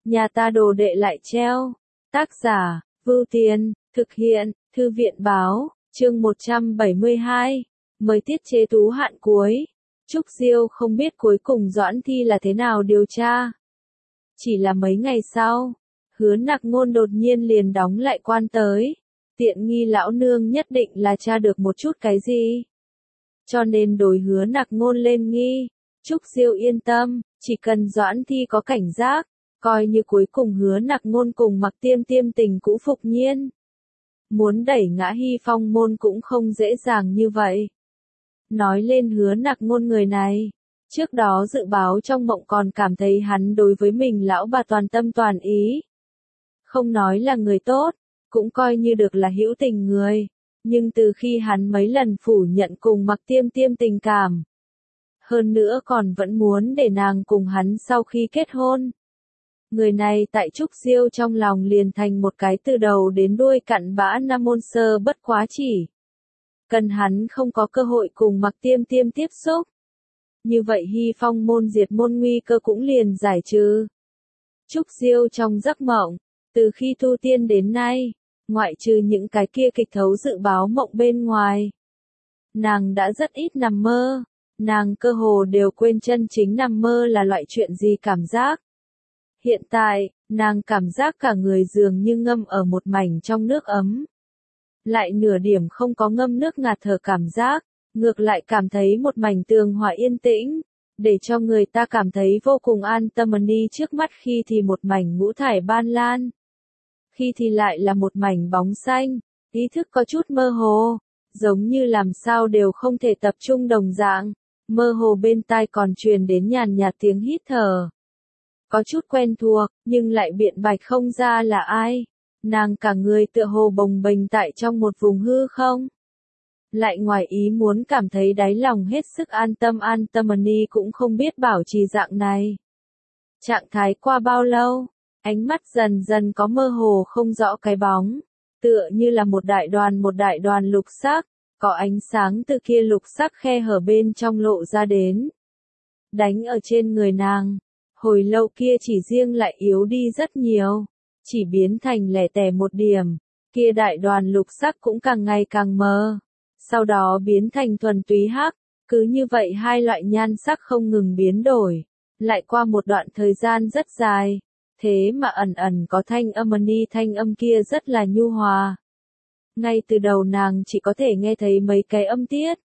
nhà ta đồ đệ lại treo. Tác giả, Vưu Tiền, thực hiện, Thư viện báo, chương 172, mời tiết chế tú hạn cuối. Trúc Diêu không biết cuối cùng Doãn Thi là thế nào điều tra. Chỉ là mấy ngày sau, Hứa Nặc Ngôn đột nhiên liền đóng lại quan tới. Tiện nghi lão nương nhất định là tra được một chút cái gì. Cho nên đối Hứa Nặc Ngôn lên nghi. Trúc Diêu yên tâm, chỉ cần Doãn Thi có cảnh giác, coi như cuối cùng Hứa Nặc Ngôn cùng Mặc Tiêm Tiêm tình cũ phục nhiên. Muốn đẩy ngã Hy Phong môn cũng không dễ dàng như vậy. Nói lên Hứa Nặc Ngôn người này, trước đó dự báo trong mộng còn cảm thấy hắn đối với mình lão bà toàn tâm toàn ý. Không nói là người tốt, cũng coi như được là hữu tình người, nhưng từ khi hắn mấy lần phủ nhận cùng Mặc Tiêm Tiêm tình cảm, hơn nữa còn vẫn muốn để nàng cùng hắn sau khi kết hôn. Người này tại Trúc Diêu trong lòng liền thành một cái từ đầu đến đuôi cặn bã Nam môn sơ bất quá chỉ. Cần hắn không có cơ hội cùng Mặc Tiêm Tiêm tiếp xúc. Như vậy Hy Phong môn diệt môn nguy cơ cũng liền giải trừ. Trúc Diêu trong giấc mộng, từ khi tu tiên đến nay, ngoại trừ những cái kia kịch thấu dự báo mộng bên ngoài, nàng đã rất ít nằm mơ. Nàng cơ hồ đều quên chân chính nằm mơ là loại chuyện gì cảm giác. Hiện tại, nàng cảm giác cả người dường như ngâm ở một mảnh trong nước ấm. Lại nửa điểm không có ngâm nước ngạt thở cảm giác, ngược lại cảm thấy một mảnh tường hòa yên tĩnh, để cho người ta cảm thấy vô cùng an tâm. Đi trước mắt khi thì một mảnh ngũ thải ban lan, khi thì lại là một mảnh bóng xanh, ý thức có chút mơ hồ, giống như làm sao đều không thể tập trung đồng dạng. Mơ hồ bên tai còn truyền đến nhàn nhạt tiếng hít thở. Có chút quen thuộc, nhưng lại biện bạch không ra là ai. Nàng cả người tựa hồ bồng bềnh tại trong một vùng hư không. Lại ngoài ý muốn cảm thấy đáy lòng hết sức an tâm. Ni cũng không biết bảo trì dạng này. Trạng thái qua bao lâu, ánh mắt dần dần có mơ hồ không rõ cái bóng. Tựa như là một đại đoàn lục sắc. Có ánh sáng từ kia lục sắc khe hở bên trong lộ ra đến. Đánh ở trên người nàng. Hồi lâu kia chỉ riêng lại yếu đi rất nhiều. Chỉ biến thành lẻ tẻ một điểm. Kia đại đoàn lục sắc cũng càng ngày càng mờ. Sau đó biến thành thuần túy hắc. Cứ như vậy hai loại nhan sắc không ngừng biến đổi. Lại qua một đoạn thời gian rất dài. Thế mà ẩn ẩn có thanh âm. Thanh âm kia rất là nhu hòa. Ngay từ đầu nàng chỉ có thể nghe thấy mấy cái âm tiết.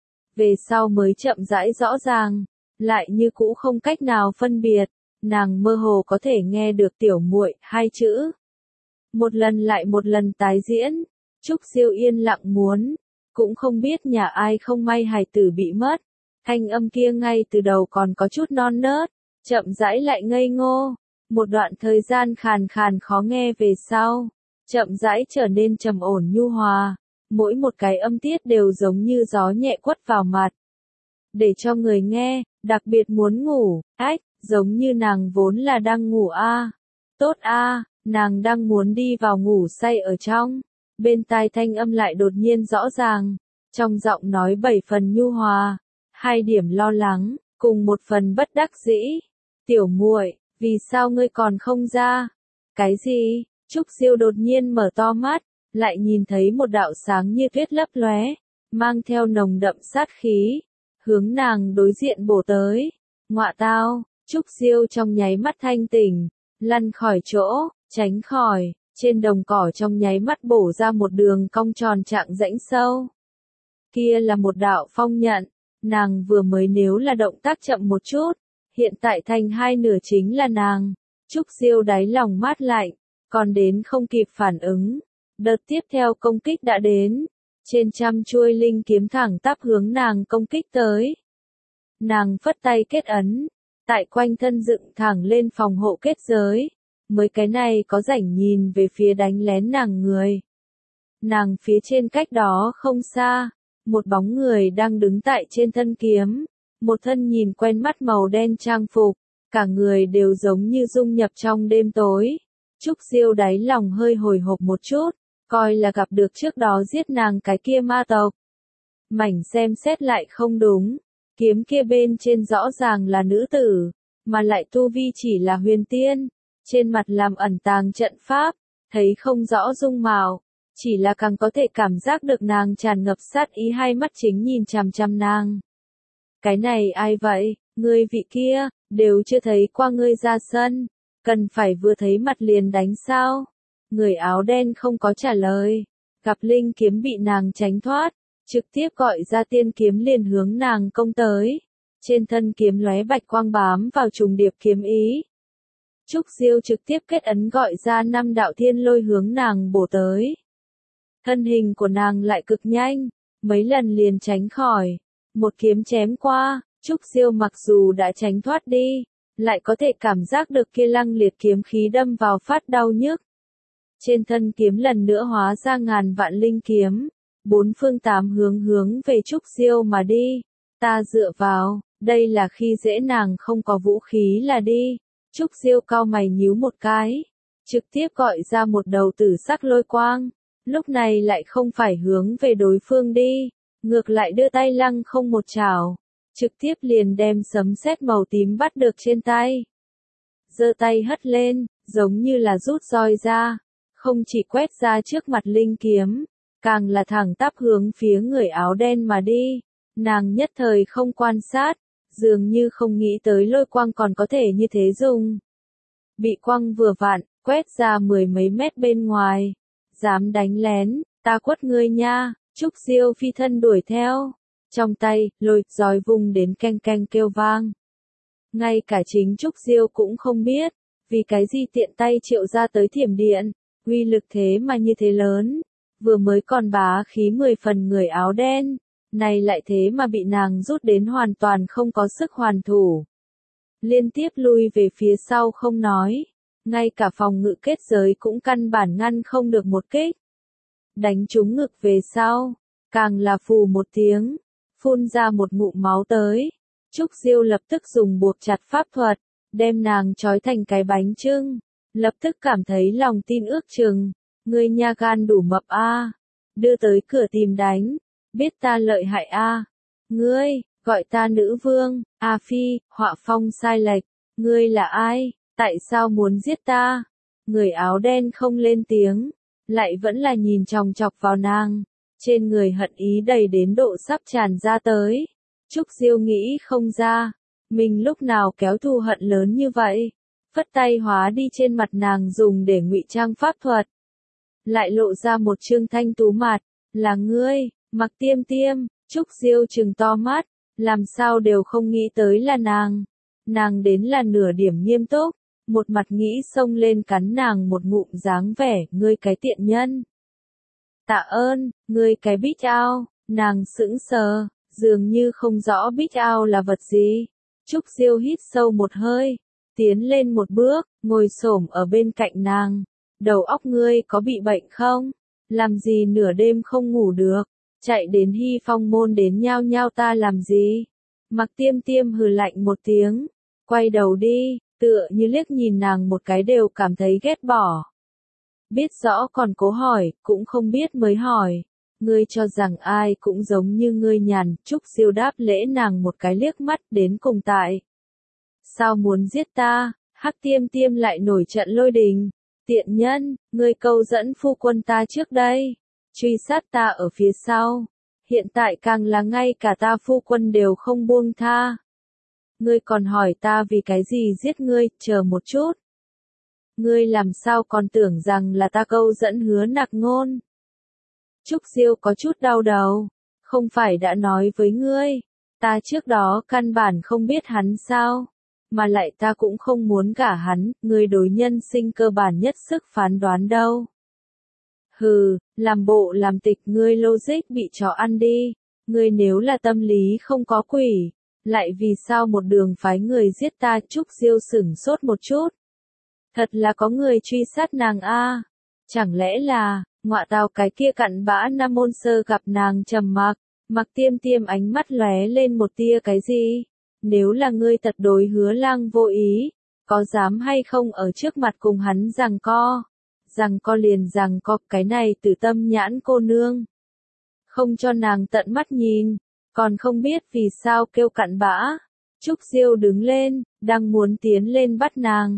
Về sau mới chậm rãi rõ ràng, lại như cũ không cách nào phân biệt, nàng mơ hồ có thể nghe được tiểu muội hai chữ. Một lần lại một lần tái diễn, Trúc Diêu yên lặng muốn, cũng không biết nhà ai không may hài tử bị mất. Thanh âm kia ngay từ đầu còn có chút non nớt, chậm rãi lại ngây ngô, một đoạn thời gian khàn khàn khó nghe về sau. Chậm rãi trở nên trầm ổn nhu hòa, mỗi một cái âm tiết đều giống như gió nhẹ quất vào mặt. Để cho người nghe, đặc biệt muốn ngủ, giống như nàng vốn là đang ngủ tốt nàng đang muốn đi vào ngủ say ở trong. Bên tai thanh âm lại đột nhiên rõ ràng, trong giọng nói 7 phần nhu hòa, 2 điểm lo lắng, cùng 1 phần bất đắc dĩ. Tiểu muội, vì sao ngươi còn không ra? Cái gì? Trúc Diêu đột nhiên mở to mắt, lại nhìn thấy một đạo sáng như tuyết lấp lóe, mang theo nồng đậm sát khí, hướng nàng đối diện bổ tới. Ngọa tao, Trúc Diêu trong nháy mắt thanh tỉnh, lăn khỏi chỗ, tránh khỏi, trên đồng cỏ trong nháy mắt bổ ra một đường cong tròn trạng rãnh sâu. Kia là một đạo phong nhận, nàng vừa mới nếu là động tác chậm một chút, hiện tại thành hai nửa chính là nàng. Trúc Diêu đáy lòng mát lạnh. Còn đến không kịp phản ứng, đợt tiếp theo công kích đã đến, trên trăm chuôi linh kiếm thẳng tắp hướng nàng công kích tới. Nàng phất tay kết ấn, tại quanh thân dựng thẳng lên phòng hộ kết giới, mới cái này có rảnh nhìn về phía đánh lén nàng người. Nàng phía trên cách đó không xa, một bóng người đang đứng tại trên thân kiếm, một thân nhìn quen mắt màu đen trang phục, cả người đều giống như dung nhập trong đêm tối. Trúc Diêu đáy lòng hơi hồi hộp một chút, coi là gặp được trước đó giết nàng cái kia ma tộc. Mảnh xem xét lại không đúng, kiếm kia bên trên rõ ràng là nữ tử, mà lại tu vi chỉ là huyền tiên, trên mặt làm ẩn tàng trận pháp, thấy không rõ dung mạo, chỉ là càng có thể cảm giác được nàng tràn ngập sát ý, hai mắt chính nhìn chằm chằm nàng. Cái này ai vậy, ngươi vị kia, đều chưa thấy qua ngươi ra sân, cần phải vừa thấy mặt liền đánh sao? Người áo đen không có trả lời, gặp linh kiếm bị nàng tránh thoát, trực tiếp gọi ra tiên kiếm liền hướng nàng công tới. Trên thân kiếm lóe bạch quang bám vào trùng điệp kiếm ý. Trúc Diêu trực tiếp kết ấn gọi ra 5 đạo thiên lôi hướng nàng bổ tới. Thân hình của nàng lại cực nhanh, mấy lần liền tránh khỏi. Một kiếm chém qua, Trúc Diêu mặc dù đã tránh thoát đi, lại có thể cảm giác được kia lăng liệt kiếm khí đâm vào phát đau nhức. Trên thân kiếm lần nữa hóa ra ngàn vạn linh kiếm, bốn phương tám hướng hướng về Trúc Diêu mà đi. Ta dựa vào, đây là khi dễ nàng không có vũ khí là đi. Trúc Diêu cau mày nhíu một cái, trực tiếp gọi ra một đầu tử sắc lôi quang, lúc này lại không phải hướng về đối phương đi, ngược lại đưa tay lăng không một chảo, trực tiếp liền đem sấm sét màu tím bắt được trên tay. Giơ tay hất lên, giống như là rút roi ra, không chỉ quét ra trước mặt linh kiếm, càng là thẳng tắp hướng phía người áo đen mà đi. Nàng nhất thời không quan sát, dường như không nghĩ tới lôi quang còn có thể như thế dùng. Bị quang vừa vặn, quét ra 10 mấy mét bên ngoài. Dám đánh lén, ta quất ngươi nha. Trúc Diêu phi thân đuổi theo. Trong tay, lôi roi vùng đến canh canh kêu vang. Ngay cả chính Trúc Diêu cũng không biết, vì cái gì tiện tay triệu ra tới thiểm điện, uy lực thế mà như thế lớn. Vừa mới còn bá khí 10 phần người áo đen, này lại thế mà bị nàng rút đến hoàn toàn không có sức hoàn thủ. Liên tiếp lui về phía sau không nói, ngay cả phòng ngự kết giới cũng căn bản ngăn không được một kích. Đánh trúng ngực về sau, càng là phù một tiếng, phun ra một ngụm máu tới. Trúc Diêu lập tức dùng buộc chặt pháp thuật, đem nàng trói thành cái bánh chưng, lập tức cảm thấy lòng tin ước chừng, ngươi nha gan đủ mập a, đưa tới cửa tìm đánh. Biết ta lợi hại a, ngươi, gọi ta nữ vương, a phi, họa phong sai lệch, ngươi là ai, tại sao muốn giết ta? Người áo đen không lên tiếng, lại vẫn là nhìn chòng chọc vào nàng, trên người hận ý đầy đến độ sắp tràn ra tới. Trúc Diêu nghĩ không ra, mình lúc nào kéo thù hận lớn như vậy, phất tay hóa đi trên mặt nàng dùng để ngụy trang pháp thuật. Lại lộ ra một trương thanh tú mặt, là ngươi. Mặc Tiêm Tiêm, Trúc Diêu trừng to mắt, làm sao đều không nghĩ tới là nàng. Nàng đến là nửa điểm nghiêm túc, một mặt nghĩ xông lên cắn nàng một ngụm dáng vẻ, ngươi cái tiện nhân. Tạ ơn, ngươi cái bích ao, nàng sững sờ, dường như không rõ bích ao là vật gì. Trúc Diêu hít sâu một hơi, tiến lên một bước, ngồi xổm ở bên cạnh nàng. Đầu óc ngươi có bị bệnh không? Làm gì nửa đêm không ngủ được? Chạy đến Hy Phong môn đến nhao nhao ta làm gì? Mặc Tiêm Tiêm hừ lạnh một tiếng, quay đầu đi, tựa như liếc nhìn nàng một cái đều cảm thấy ghét bỏ. Biết rõ còn cố hỏi, cũng không biết mới hỏi. Ngươi cho rằng ai cũng giống như ngươi nhàn, Trúc Diêu đáp lễ nàng một cái liếc mắt đến cùng tại. Sao muốn giết ta? Hắc Tiêm Tiêm lại nổi trận lôi đình. Tiện nhân, ngươi câu dẫn phu quân ta trước đây. Truy sát ta ở phía sau, hiện tại càng là ngay cả ta phu quân đều không buông tha. Ngươi còn hỏi ta vì cái gì giết ngươi, chờ một chút. Ngươi làm sao còn tưởng rằng là ta câu dẫn Hứa Nặc Ngôn. Trúc Diêu có chút đau đầu, không phải đã nói với ngươi, ta trước đó căn bản không biết hắn sao, mà lại ta cũng không muốn gả hắn, ngươi đối nhân sinh cơ bản nhất sức phán đoán đâu. Hừ, làm bộ làm tịch ngươi logic bị chó ăn đi, ngươi nếu là tâm lý không có quỷ, lại vì sao một đường phái người giết ta? Trúc Diêu sửng sốt một chút. Thật là có người truy sát nàng a, chẳng lẽ là, ngọa tào cái kia cặn bã Nam Môn Sơ gặp nàng trầm mặc, Mặc Tiêm Tiêm ánh mắt lóe lên một tia cái gì? Nếu là ngươi thật đối Hứa Lang vô ý, có dám hay không ở trước mặt cùng hắn giằng co? Rằng co liền rằng co, cái này Tử Tâm Nhãn cô nương. Không cho nàng tận mắt nhìn, còn không biết vì sao kêu cặn bã. Trúc Diêu đứng lên, đang muốn tiến lên bắt nàng,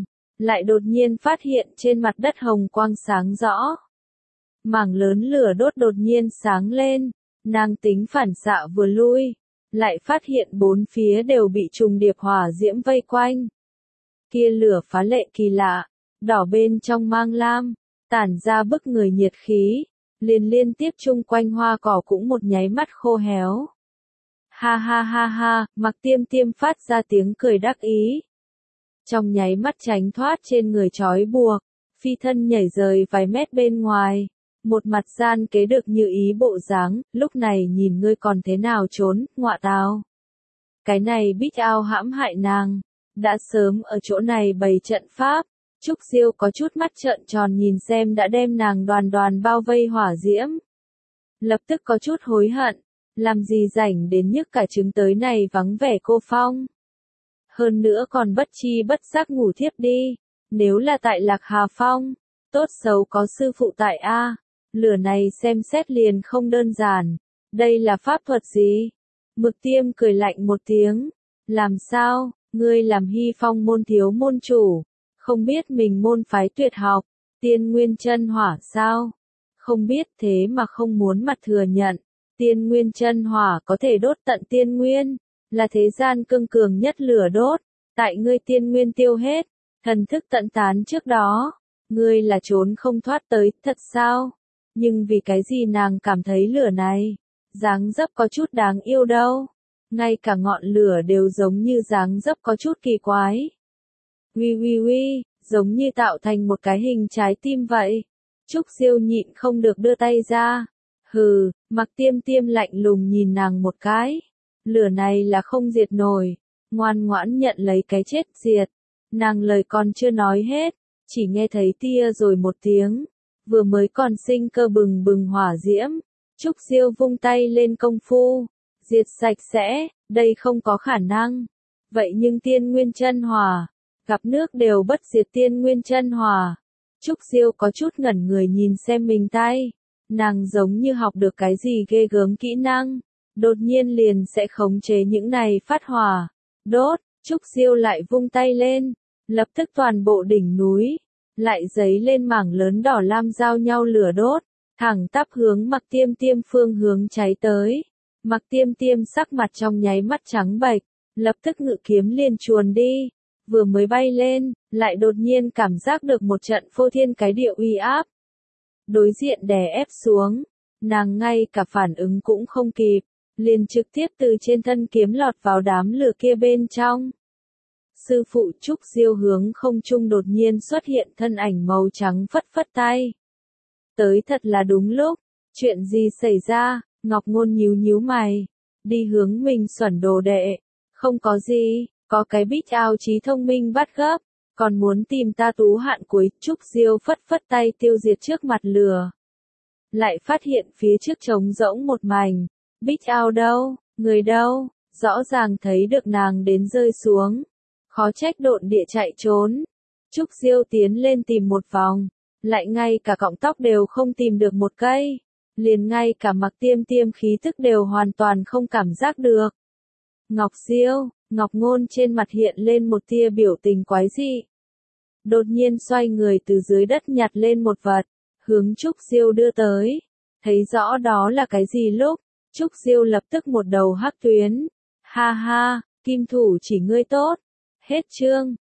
lại đột nhiên phát hiện trên mặt đất hồng quang sáng rõ. Mảng lớn lửa đốt đột nhiên sáng lên, nàng tính phản xạ vừa lui, lại phát hiện bốn phía đều bị trùng điệp hỏa diễm vây quanh. Kia lửa phá lệ kỳ lạ, đỏ bên trong mang lam, tản ra bức người nhiệt khí, liên tiếp chung quanh hoa cỏ cũng một nháy mắt khô héo. Ha ha ha ha, Mặc Tiêm Tiêm phát ra tiếng cười đắc ý. Trong nháy mắt tránh thoát trên người trói buộc, phi thân nhảy rời vài mét bên ngoài, một mặt gian kế được như ý bộ dáng, lúc này nhìn ngươi còn thế nào trốn, ngọa tào. Cái này Bích Ao hãm hại nàng, đã sớm ở chỗ này bày trận pháp. Trúc Diêu có chút mắt trợn tròn nhìn xem đã đem nàng đoàn đoàn bao vây hỏa diễm. Lập tức có chút hối hận, làm gì rảnh đến nhức cả trứng tới này vắng vẻ cô phong. Hơn nữa còn bất chi bất giác ngủ thiếp đi, nếu là tại Lạc Hà Phong, tốt xấu có sư phụ tại A, lửa này xem xét liền không đơn giản, đây là pháp thuật gì? Mực Tiêm cười lạnh một tiếng, làm sao, ngươi làm Hy Phong môn thiếu môn chủ, không biết mình môn phái tuyệt học, Tiên Nguyên Chân Hỏa sao? Không biết thế mà không muốn mặt thừa nhận, Tiên Nguyên Chân Hỏa có thể đốt tận tiên nguyên, là thế gian cương cường nhất lửa đốt, tại ngươi tiên nguyên tiêu hết, thần thức tận tán trước đó, ngươi là trốn không thoát tới, thật sao? Nhưng vì cái gì nàng cảm thấy lửa này, dáng dấp có chút đáng yêu đâu, ngay cả ngọn lửa đều giống như dáng dấp có chút kỳ quái. Uy, giống như tạo thành một cái hình trái tim vậy. Trúc Diêu nhịn không được đưa tay ra. Hừ, Mặc Tiêm Tiêm lạnh lùng nhìn nàng một cái. Lửa này là không diệt nổi, ngoan ngoãn nhận lấy cái chết diệt. Nàng lời còn chưa nói hết, chỉ nghe thấy tia rồi một tiếng. Vừa mới còn sinh cơ bừng bừng hỏa diễm. Trúc Diêu vung tay lên công phu, diệt sạch sẽ, đây không có khả năng. Vậy nhưng Tiên Nguyên Chân Hỏa, gặp nước đều bất diệt Tiên Nguyên Chân Hỏa. Trúc Diêu có chút ngẩn người nhìn xem mình tay, nàng giống như học được cái gì ghê gớm kỹ năng, đột nhiên liền sẽ khống chế những này phát hỏa. Đốt, Trúc Diêu lại vung tay lên, lập tức toàn bộ đỉnh núi, lại giấy lên mảng lớn đỏ lam giao nhau lửa đốt, thẳng tắp hướng Mặc Tiêm Tiêm phương hướng cháy tới. Mặc Tiêm Tiêm sắc mặt trong nháy mắt trắng bệch, lập tức ngự kiếm liền chuồn đi. Vừa mới bay lên, lại đột nhiên cảm giác được một trận phô thiên cái địa uy áp. Đối diện đè ép xuống, nàng ngay cả phản ứng cũng không kịp, liền trực tiếp từ trên thân kiếm lọt vào đám lửa kia bên trong. Sư phụ Trúc Diêu hướng không trung đột nhiên xuất hiện thân ảnh màu trắng phất phất tay. Tới thật là đúng lúc, chuyện gì xảy ra, Ngọc Ngôn nhíu mày, đi hướng mình xuẩn đồ đệ, không có gì. Có cái Bích Ao trí thông minh bắt gấp, còn muốn tìm ta tú hạn cuối. Trúc Diêu phất phất tay tiêu diệt trước mặt lửa. Lại phát hiện phía trước trống rỗng một mảnh. Bích Ao đâu, người đâu, rõ ràng thấy được nàng đến rơi xuống. Khó trách độn địa chạy trốn. Trúc Diêu tiến lên tìm một vòng, lại ngay cả cọng tóc đều không tìm được một cây. Liền ngay cả Mặc Tiêm Tiêm khí thức đều hoàn toàn không cảm giác được. Ngọc Diêu, Ngọc Ngôn trên mặt hiện lên một tia biểu tình quái dị. Đột nhiên xoay người từ dưới đất nhặt lên một vật, hướng Trúc Diêu đưa tới. Thấy rõ đó là cái gì lúc, Trúc Diêu lập tức một đầu hắc tuyến. Ha ha, kim thủ chỉ ngươi tốt. Hết chương.